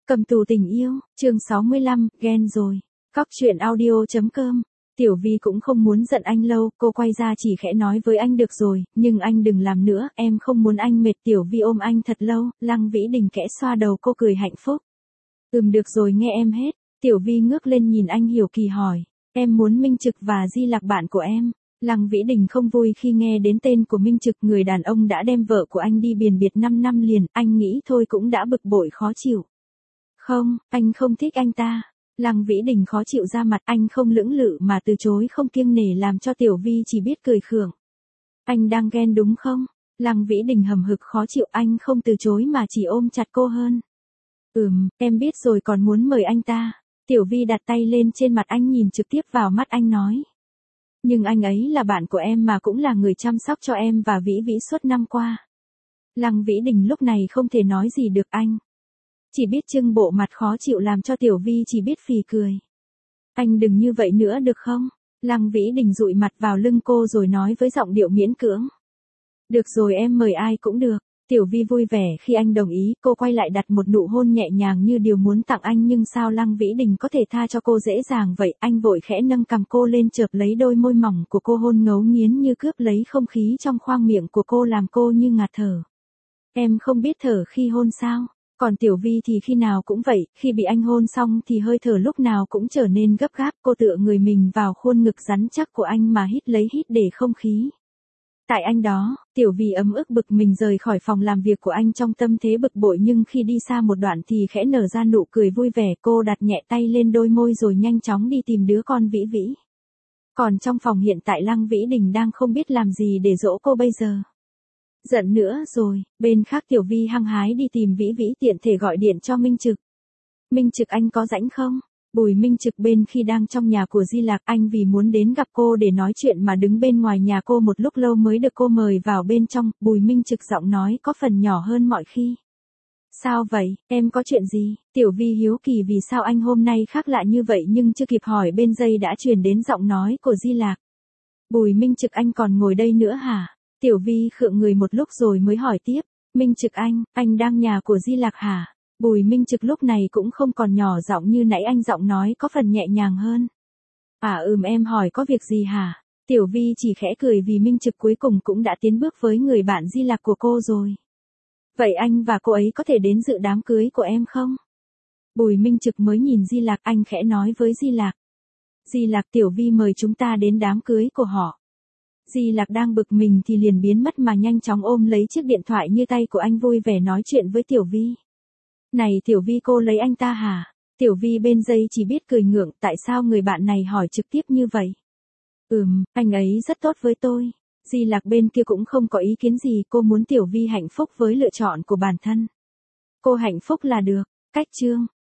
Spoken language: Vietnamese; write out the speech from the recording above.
Cầm tù tình yêu, chương 65, ghen rồi. Cóc truyện audio.com. Tiểu Vi cũng không muốn giận anh lâu, cô quay ra chỉ khẽ nói với anh được rồi, nhưng anh đừng làm nữa, em không muốn anh mệt. Tiểu Vi ôm anh thật lâu, Lăng Vĩ Đình khẽ xoa đầu cô cười hạnh phúc. Được rồi nghe em hết. Tiểu Vi ngước lên nhìn anh hiểu kỳ hỏi. Em muốn Minh Trực và Di Lạc bạn của em. Lăng Vĩ Đình không vui khi nghe đến tên của Minh Trực, người đàn ông đã đem vợ của anh đi biền biệt 5 năm liền, anh nghĩ thôi cũng đã bực bội khó chịu. Không, anh không thích anh ta. Lăng Vĩ Đình khó chịu ra mặt, anh không lưỡng lự mà từ chối không kiêng nể làm cho Tiểu Vi chỉ biết cười khưởng. Anh đang ghen đúng không? Lăng Vĩ Đình hầm hực khó chịu, anh không từ chối mà chỉ ôm chặt cô hơn. Em biết rồi, còn muốn mời anh ta. Tiểu Vi đặt tay lên trên mặt anh, nhìn trực tiếp vào mắt anh nói. Nhưng anh ấy là bạn của em mà cũng là người chăm sóc cho em và Vĩ Vĩ suốt năm qua. Lăng Vĩ Đình lúc này không thể nói gì được, anh chỉ biết trưng bộ mặt khó chịu làm cho Tiểu Vi chỉ biết phì cười. Anh đừng như vậy nữa được không? Lăng Vĩ Đình dụi mặt vào lưng cô rồi nói với giọng điệu miễn cưỡng. Được rồi, em mời ai cũng được. Tiểu Vi vui vẻ khi anh đồng ý, cô quay lại đặt một nụ hôn nhẹ nhàng như điều muốn tặng anh, nhưng sao Lăng Vĩ Đình có thể tha cho cô dễ dàng vậy? Anh vội khẽ nâng cằm cô lên, chợp lấy đôi môi mỏng của cô, hôn ngấu nghiến như cướp lấy không khí trong khoang miệng của cô, làm cô như ngạt thở. Em không biết thở khi hôn sao? Còn Tiểu Vi thì khi nào cũng vậy, khi bị anh hôn xong thì hơi thở lúc nào cũng trở nên gấp gáp, cô tựa người mình vào khuôn ngực rắn chắc của anh mà hít lấy hít để không khí. Tại anh đó, Tiểu Vi ấm ức bực mình rời khỏi phòng làm việc của anh trong tâm thế bực bội, nhưng khi đi xa một đoạn thì khẽ nở ra nụ cười vui vẻ, cô đặt nhẹ tay lên đôi môi rồi nhanh chóng đi tìm đứa con Vĩ Vĩ. Còn trong phòng hiện tại Lăng Vĩ Đình đang không biết làm gì để dỗ cô bây giờ. Giận nữa rồi, bên khác Tiểu Vi hăng hái đi tìm Vĩ Vĩ, tiện thể gọi điện cho Minh Trực. Minh Trực anh có rảnh không? Bùi Minh Trực bên khi đang trong nhà của Di Lạc, anh vì muốn đến gặp cô để nói chuyện mà đứng bên ngoài nhà cô một lúc lâu mới được cô mời vào bên trong. Bùi Minh Trực giọng nói có phần nhỏ hơn mọi khi. Sao vậy, em có chuyện gì? Tiểu Vi hiếu kỳ vì sao anh hôm nay khác lạ như vậy, nhưng chưa kịp hỏi bên dây đã truyền đến giọng nói của Di Lạc. Bùi Minh Trực anh còn ngồi đây nữa hả? Tiểu Vi khựng người một lúc rồi mới hỏi tiếp. Minh Trực anh đang nhà của Di Lạc hả? Bùi Minh Trực lúc này cũng không còn nhỏ giọng như nãy, anh giọng nói có phần nhẹ nhàng hơn. Em hỏi có việc gì hả? Tiểu Vi chỉ khẽ cười vì Minh Trực cuối cùng cũng đã tiến bước với người bạn Di Lạc của cô rồi. Vậy anh và cô ấy có thể đến dự đám cưới của em không? Bùi Minh Trực mới nhìn Di Lạc, anh khẽ nói với Di Lạc. Di Lạc, Tiểu Vi mời chúng ta đến đám cưới của họ. Di Lạc đang bực mình thì liền biến mất mà nhanh chóng ôm lấy chiếc điện thoại như tay của anh, vui vẻ nói chuyện với Tiểu Vi. Này Tiểu Vi, cô lấy anh ta hả? Tiểu Vi bên dây chỉ biết cười ngượng, tại sao người bạn này hỏi trực tiếp như vậy? Anh ấy rất tốt với tôi. Di Lạc bên kia cũng không có ý kiến gì, cô muốn Tiểu Vi hạnh phúc với lựa chọn của bản thân. Cô hạnh phúc là được. Cách chương